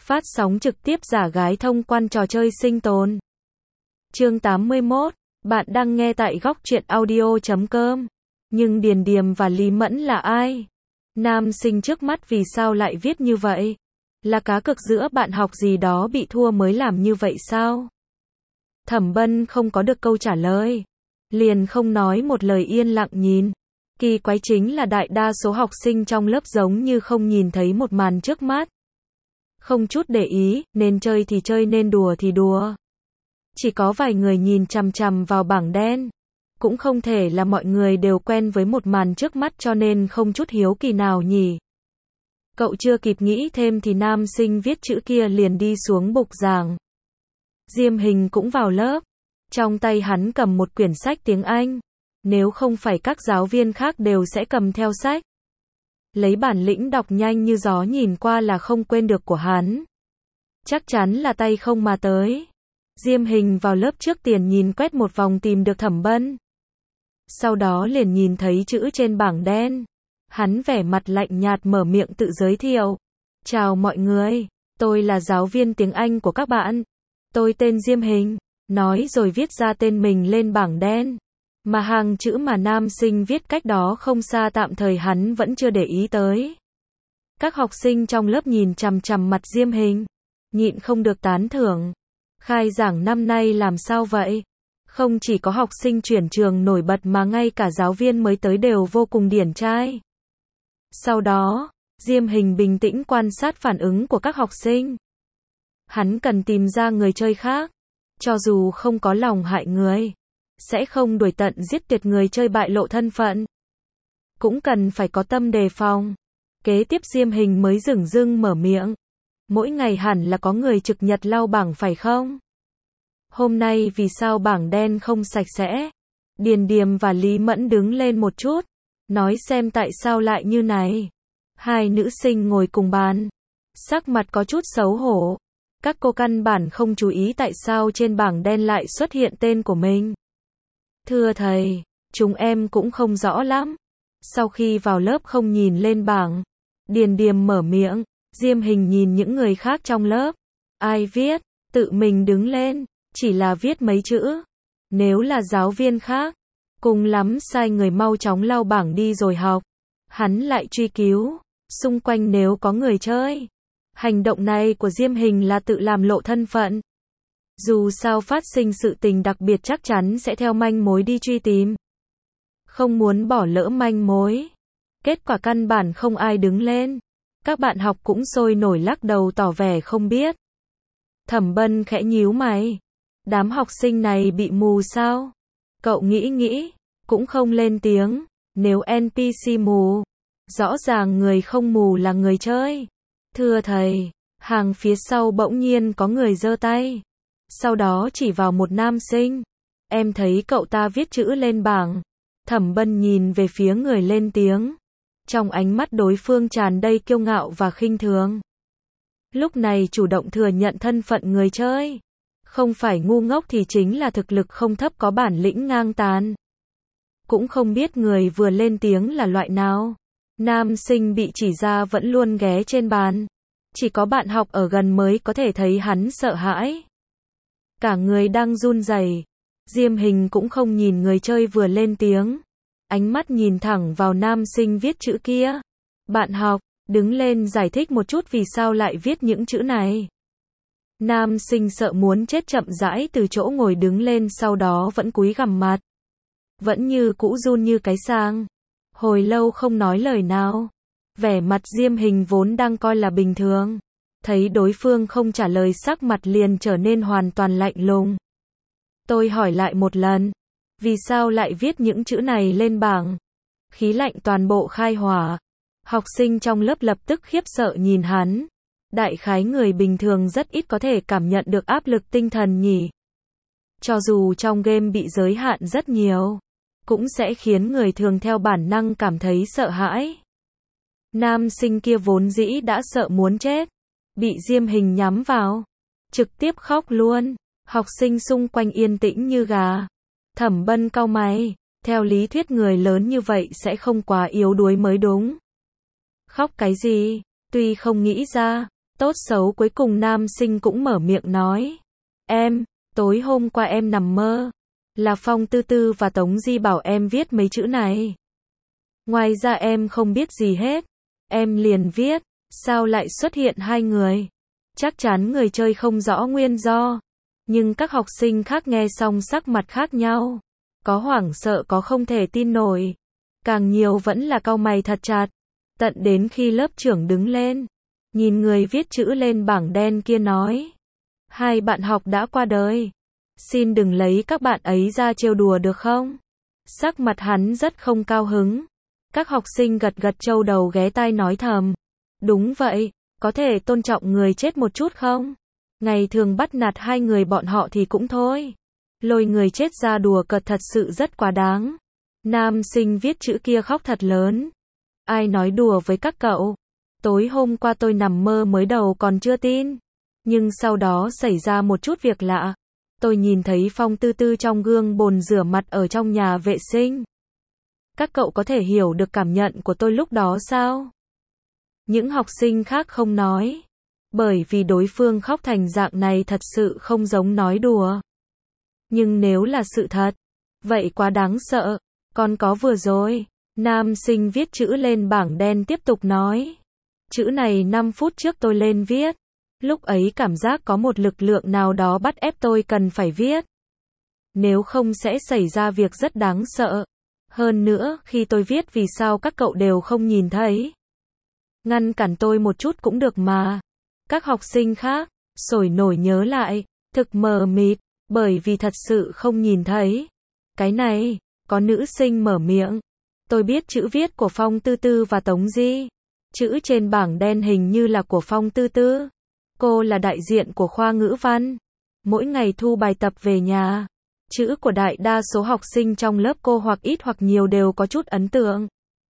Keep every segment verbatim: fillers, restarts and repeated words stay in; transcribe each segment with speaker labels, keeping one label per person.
Speaker 1: Phát sóng trực tiếp giả gái thông quan trò chơi sinh tồn. Chương tám mươi mốt, bạn đang nghe tại góc truyện audio chấm com. Nhưng Điền Điềm và Lý Mẫn là ai? Nam sinh trước mắt vì sao lại viết như vậy? Là cá cược giữa bạn học gì đó bị thua mới làm như vậy sao? Thẩm Bân không có được câu trả lời. Liền không nói một lời yên lặng nhìn. Kỳ quái chính là đại đa số học sinh trong lớp giống như không nhìn thấy một màn trước mắt. Không chút để ý, nên chơi thì chơi nên đùa thì đùa. Chỉ có vài người nhìn chằm chằm vào bảng đen. Cũng không thể là mọi người đều quen với một màn trước mắt cho nên không chút hiếu kỳ nào nhỉ. Cậu chưa kịp nghĩ thêm thì nam sinh viết chữ kia liền đi xuống bục giảng. Diêm Hình cũng vào lớp. Trong tay hắn cầm một quyển sách tiếng Anh. Nếu không phải các giáo viên khác đều sẽ cầm theo sách. Lấy bản lĩnh đọc nhanh như gió nhìn qua là không quên được của hắn. Chắc chắn là tay không mà tới. Diêm Hình vào lớp trước tiền nhìn quét một vòng tìm được Thẩm Bân. Sau đó liền nhìn thấy chữ trên bảng đen. Hắn vẻ mặt lạnh nhạt mở miệng tự giới thiệu. Chào mọi người, tôi là giáo viên tiếng Anh của các bạn. Tôi tên Diêm Hình. Nói rồi viết ra tên mình lên bảng đen. Mà hàng chữ mà nam sinh viết cách đó không xa tạm thời hắn vẫn chưa để ý tới. Các học sinh trong lớp nhìn chằm chằm mặt Diêm Hình. Nhịn không được tán thưởng. Khai giảng năm nay làm sao vậy? Không chỉ có học sinh chuyển trường nổi bật mà ngay cả giáo viên mới tới đều vô cùng điển trai. Sau đó, Diêm Hình bình tĩnh quan sát phản ứng của các học sinh. Hắn cần tìm ra người chơi khác. Cho dù không có lòng hại người, sẽ không đuổi tận giết tuyệt người chơi bại lộ thân phận. Cũng cần phải có tâm đề phòng. Kế tiếp Diêm Hình mới dửng dưng mở miệng. Mỗi ngày hẳn là có người trực nhật lau bảng phải không? Hôm nay vì sao bảng đen không sạch sẽ? Điền Điềm và Lý Mẫn đứng lên một chút. Nói xem tại sao lại như này. Hai nữ sinh ngồi cùng bàn. Sắc mặt có chút xấu hổ. Các cô căn bản không chú ý tại sao trên bảng đen lại xuất hiện tên của mình. Thưa thầy, chúng em cũng không rõ lắm. Sau khi vào lớp không nhìn lên bảng. Điền Điềm mở miệng. Diêm Hình nhìn những người khác trong lớp. Ai viết, tự mình đứng lên, chỉ là viết mấy chữ. Nếu là giáo viên khác, cùng lắm sai người mau chóng lau bảng đi rồi học. Hắn lại truy cứu, xung quanh nếu có người chơi. Hành động này của Diêm Hình là tự làm lộ thân phận. Dù sao phát sinh sự tình đặc biệt chắc chắn sẽ theo manh mối đi truy tìm. Không muốn bỏ lỡ manh mối. Kết quả căn bản không ai đứng lên. Các bạn học cũng sôi nổi lắc đầu tỏ vẻ không biết. Thẩm Bân khẽ nhíu mày. Đám học sinh này bị mù sao? Cậu nghĩ nghĩ, cũng không lên tiếng. Nếu en pê xê mù, rõ ràng người không mù là người chơi. Thưa thầy, hàng phía sau bỗng nhiên có người giơ tay. Sau đó chỉ vào một nam sinh. Em thấy cậu ta viết chữ lên bảng. Thẩm Bân nhìn về phía người lên tiếng. Trong ánh mắt đối phương tràn đầy kiêu ngạo và khinh thường. Lúc này chủ động thừa nhận thân phận người chơi. Không phải ngu ngốc thì chính là thực lực không thấp có bản lĩnh ngang tàn. Cũng không biết người vừa lên tiếng là loại nào. Nam sinh bị chỉ ra vẫn luôn ghé trên bàn. Chỉ có bạn học ở gần mới có thể thấy hắn sợ hãi. Cả người đang run rẩy. Diêm Hình cũng không nhìn người chơi vừa lên tiếng. Ánh mắt nhìn thẳng vào nam sinh viết chữ kia. Bạn học, đứng lên giải thích một chút vì sao lại viết những chữ này. Nam sinh sợ muốn chết chậm rãi từ chỗ ngồi đứng lên sau đó vẫn cúi gằm mặt. Vẫn như cũ run như cái sang. Hồi lâu không nói lời nào. Vẻ mặt Diêm Hình vốn đang coi là bình thường. Thấy đối phương không trả lời sắc mặt liền trở nên hoàn toàn lạnh lùng. Tôi hỏi lại một lần. Vì sao lại viết những chữ này lên bảng? Khí lạnh toàn bộ khai hỏa. Học sinh trong lớp lập tức khiếp sợ nhìn hắn. Đại khái người bình thường rất ít có thể cảm nhận được áp lực tinh thần nhỉ. Cho dù trong game bị giới hạn rất nhiều, cũng sẽ khiến người thường theo bản năng cảm thấy sợ hãi. Nam sinh kia vốn dĩ đã sợ muốn chết. Bị Diêm Hình nhắm vào. Trực tiếp khóc luôn. Học sinh xung quanh yên tĩnh như gà. Thẩm Bân cau mày. Theo lý thuyết người lớn như vậy sẽ không quá yếu đuối mới đúng. Khóc cái gì? Tuy không nghĩ ra, Tốt xấu cuối cùng nam sinh cũng mở miệng nói. Em, tối hôm qua em nằm mơ. Là Phong Tư Tư và Tống Di bảo em viết mấy chữ này. Ngoài ra em không biết gì hết. Em liền viết, sao lại xuất hiện hai người? Chắc chắn người chơi không rõ nguyên do. Nhưng các học sinh khác nghe xong sắc mặt khác nhau. Có hoảng sợ có không thể tin nổi. Càng nhiều vẫn là cau mày thật chặt. Tận đến khi lớp trưởng đứng lên. Nhìn người viết chữ lên bảng đen kia nói. Hai bạn học đã qua đời. Xin đừng lấy các bạn ấy ra trêu đùa được không? Sắc mặt hắn rất không cao hứng. Các học sinh gật gật châu đầu ghé tai nói thầm. Đúng vậy, có thể tôn trọng người chết một chút không? Ngày thường bắt nạt hai người bọn họ thì cũng thôi. Lôi người chết ra đùa cợt thật sự rất quá đáng. Nam sinh viết chữ kia khóc thật lớn. Ai nói đùa với các cậu? Tối hôm qua tôi nằm mơ mới đầu còn chưa tin. Nhưng sau đó xảy ra một chút việc lạ. Tôi nhìn thấy Phong Tư Tư trong gương bồn rửa mặt ở trong nhà vệ sinh. Các cậu có thể hiểu được cảm nhận của tôi lúc đó sao? Những học sinh khác không nói. Bởi vì đối phương khóc thành dạng này thật sự không giống nói đùa. Nhưng nếu là sự thật, vậy quá đáng sợ. Còn có vừa rồi, nam sinh viết chữ lên bảng đen tiếp tục nói. Chữ này năm phút trước tôi lên viết. Lúc ấy cảm giác có một lực lượng nào đó bắt ép tôi cần phải viết. Nếu không sẽ xảy ra việc rất đáng sợ. Hơn nữa, khi tôi viết vì sao các cậu đều không nhìn thấy. Ngăn cản tôi một chút cũng được mà. Các học sinh khác, sổi nổi nhớ lại, thực mờ mịt, bởi vì thật sự không nhìn thấy. Cái này, có nữ sinh mở miệng. Tôi biết chữ viết của Phong Tư Tư và Tống Di. Chữ trên bảng đen hình như là của Phong Tư Tư. Cô là đại diện của khoa ngữ văn. Mỗi ngày thu bài tập về nhà. Chữ của đại đa số học sinh trong lớp cô hoặc ít hoặc nhiều đều có chút ấn tượng.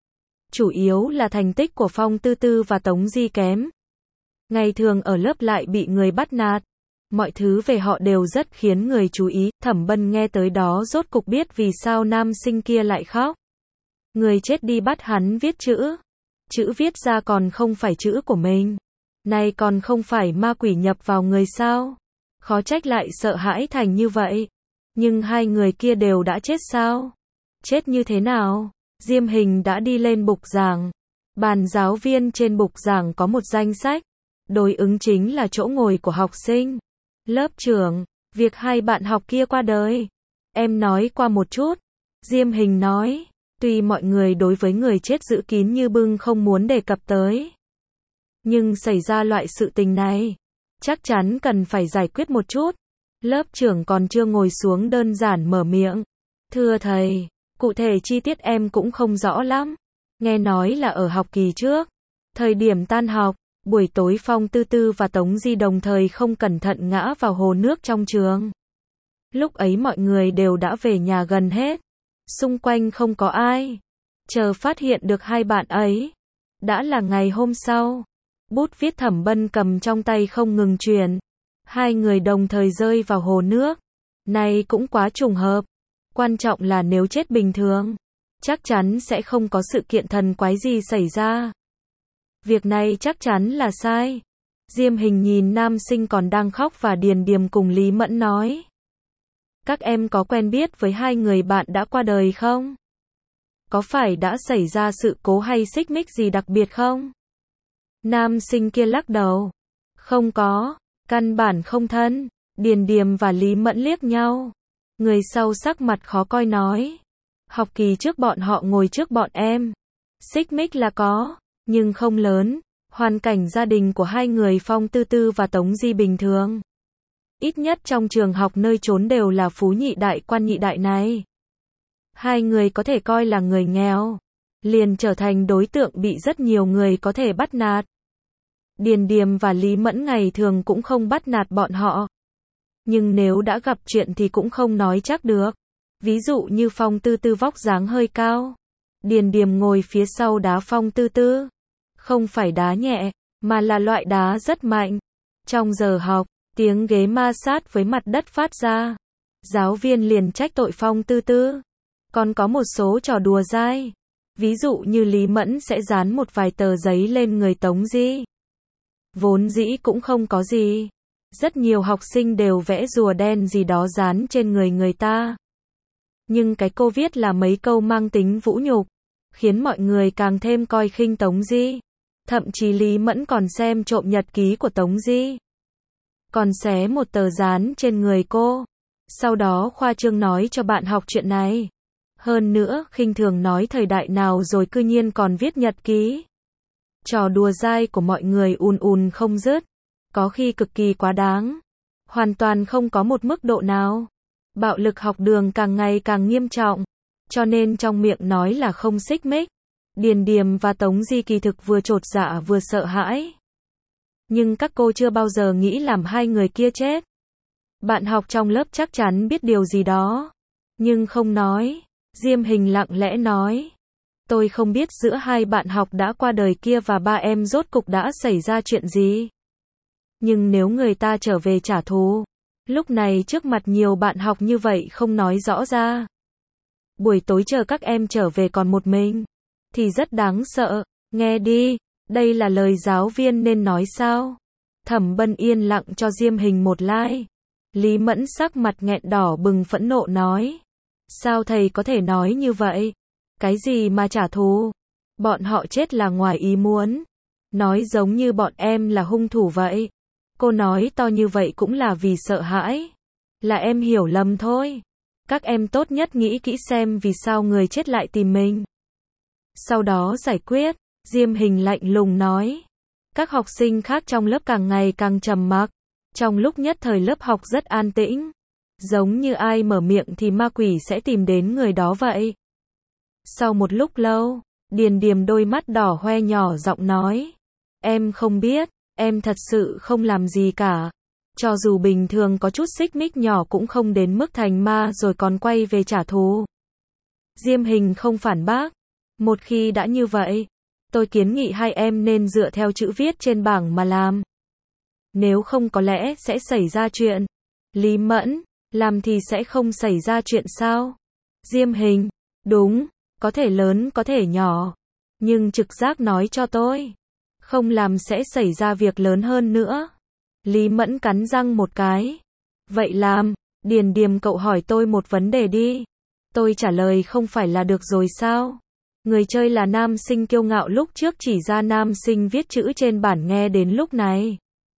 Speaker 1: Chủ yếu là thành tích của Phong Tư Tư và Tống Di kém. Ngày thường ở lớp lại bị người bắt nạt. Mọi thứ về họ đều rất khiến người chú ý. Thẩm Bân nghe tới đó rốt cục biết vì sao nam sinh kia lại khóc. Người chết đi bắt hắn viết chữ. Chữ viết ra còn không phải chữ của mình. Này còn không phải ma quỷ nhập vào người sao? Khó trách lại sợ hãi thành như vậy. Nhưng hai người kia đều đã chết sao? Chết như thế nào? Diêm Hình đã đi lên bục giảng. Bàn giáo viên trên bục giảng có một danh sách. Đối ứng chính là chỗ ngồi của học sinh. Lớp trưởng, việc hai bạn học kia qua đời. Em nói qua một chút. Diêm Hình nói. Tuy mọi người đối với người chết giữ kín như bưng không muốn đề cập tới. Nhưng xảy ra loại sự tình này. Chắc chắn cần phải giải quyết một chút. Lớp trưởng còn chưa ngồi xuống đơn giản mở miệng. Thưa thầy, cụ thể chi tiết em cũng không rõ lắm. Nghe nói là ở học kỳ trước. Thời điểm tan học, buổi tối Phong Tư Tư và Tống Di đồng thời không cẩn thận ngã vào hồ nước trong trường. Lúc ấy mọi người đều đã về nhà gần hết. Xung quanh không có ai. Chờ phát hiện được hai bạn ấy. Đã là ngày hôm sau. Bút viết Thẩm Bân cầm trong tay không ngừng chuyển. Hai người đồng thời rơi vào hồ nước. Này cũng quá trùng hợp. Quan trọng là nếu chết bình thường, chắc chắn sẽ không có sự kiện thần quái gì xảy ra. Việc này chắc chắn là sai. Diêm Hình nhìn nam sinh còn đang khóc và Điền Điềm cùng Lý Mẫn nói. Các em có quen biết với hai người bạn đã qua đời không? Có phải đã xảy ra sự cố hay xích mích gì đặc biệt không? Nam sinh kia lắc đầu. Không có, căn bản không thân. Điền Điềm và Lý Mẫn liếc nhau. Người sau sắc mặt khó coi nói. Học kỳ trước bọn họ ngồi trước bọn em. Xích mích là có, nhưng không lớn. Hoàn cảnh gia đình của hai người Phong Tư Tư và Tống Di bình thường. Ít nhất trong trường học nơi trốn đều là phú nhị đại quan nhị đại này. Hai người có thể coi là người nghèo. Liền trở thành đối tượng bị rất nhiều người có thể bắt nạt. Điền Điềm và Lý Mẫn ngày thường cũng không bắt nạt bọn họ. Nhưng nếu đã gặp chuyện thì cũng không nói chắc được. Ví dụ như Phong Tư Tư vóc dáng hơi cao. Điền Điềm ngồi phía sau đá Phong Tư Tư. Không phải đá nhẹ, mà là loại đá rất mạnh. Trong giờ học, tiếng ghế ma sát với mặt đất phát ra. Giáo viên liền trách tội Phong Tư Tư. Còn có một số trò đùa dai. Ví dụ như Lý Mẫn sẽ dán một vài tờ giấy lên người Tống Di. Vốn dĩ cũng không có gì. Rất nhiều học sinh đều vẽ rùa đen gì đó dán trên người người ta. Nhưng cái cô viết là mấy câu mang tính vũ nhục, khiến mọi người càng thêm coi khinh Tống Di. Thậm chí Lý Mẫn còn xem trộm nhật ký của Tống Di, còn xé một tờ dán trên người cô. Sau đó khoa trương nói cho bạn học chuyện này. Hơn nữa, khinh thường nói thời đại nào rồi cư nhiên còn viết nhật ký. Trò đùa dai của mọi người ùn ùn không dứt, có khi cực kỳ quá đáng, hoàn toàn không có một mức độ nào. Bạo lực học đường càng ngày càng nghiêm trọng, cho nên trong miệng nói là không xích mích. Điền Điềm và Tống Di kỳ thực vừa chột dạ vừa sợ hãi. Nhưng các cô chưa bao giờ nghĩ làm hai người kia chết. Bạn học trong lớp chắc chắn biết điều gì đó, nhưng không nói. Diêm Hình lặng lẽ nói. Tôi không biết giữa hai bạn học đã qua đời kia và ba em rốt cục đã xảy ra chuyện gì. Nhưng nếu người ta trở về trả thù, lúc này trước mặt nhiều bạn học như vậy không nói rõ ra, buổi tối chờ các em trở về còn một mình, thì rất đáng sợ. Nghe đi, đây là lời giáo viên nên nói sao? Thẩm Bân yên lặng cho Diêm Hình một like. Lý Mẫn sắc mặt nghẹn đỏ bừng phẫn nộ nói. Sao thầy có thể nói như vậy? Cái gì mà trả thù? Bọn họ chết là ngoài ý muốn. Nói giống như bọn em là hung thủ vậy. Cô nói to như vậy cũng là vì sợ hãi. Là em hiểu lầm thôi. Các em tốt nhất nghĩ kỹ xem vì sao người chết lại tìm mình. Sau đó giải quyết. Diêm Hình lạnh lùng nói. Các học sinh khác trong lớp càng ngày càng trầm mặc. Trong lúc nhất thời lớp học rất an tĩnh. Giống như ai mở miệng thì ma quỷ sẽ tìm đến người đó vậy. Sau một lúc lâu, Điền Điềm đôi mắt đỏ hoe nhỏ giọng nói. Em không biết, em thật sự không làm gì cả. Cho dù bình thường có chút xích mích nhỏ cũng không đến mức thành ma rồi còn quay về trả thù. Diêm Hình không phản bác. Một khi đã như vậy, tôi kiến nghị hai em nên dựa theo chữ viết trên bảng mà làm. Nếu không có lẽ sẽ xảy ra chuyện. Lý Mẫn, làm thì sẽ không xảy ra chuyện sao? Diêm Hình, đúng, có thể lớn có thể nhỏ. Nhưng trực giác nói cho tôi, không làm sẽ xảy ra việc lớn hơn nữa. Lý Mẫn cắn răng một cái. Vậy làm, Điền Điềm cậu hỏi tôi một vấn đề đi. Tôi trả lời không phải là được rồi sao? Người chơi là nam sinh kiêu ngạo lúc trước chỉ ra nam sinh viết chữ trên bản nghe đến lúc này.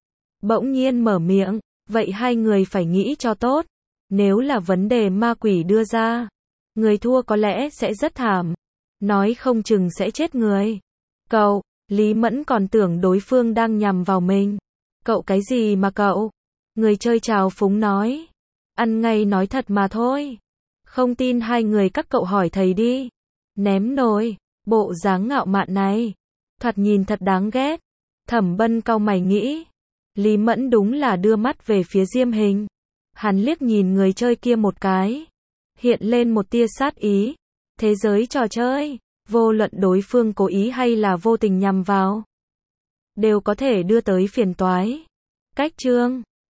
Speaker 1: Bỗng nhiên mở miệng, vậy hai người phải nghĩ cho tốt. Nếu là vấn đề ma quỷ đưa ra, người thua có lẽ sẽ rất thảm. Nói không chừng sẽ chết người. Cậu, Lý Mẫn còn tưởng đối phương đang nhằm vào mình. Cậu cái gì mà cậu? Người chơi trào phúng nói. Ăn ngay nói thật mà thôi. Không tin hai người các cậu hỏi thầy đi. Ném nồi, bộ dáng ngạo mạn này. Thoạt nhìn thật đáng ghét. Thẩm Bân cau mày nghĩ. Lý Mẫn đúng là đưa mắt về phía Diêm Hình. Hắn liếc nhìn người chơi kia một cái. Hiện lên một tia sát ý. Thế giới trò chơi, vô luận đối phương cố ý hay là vô tình nhằm vào, đều có thể đưa tới phiền toái. Cách chương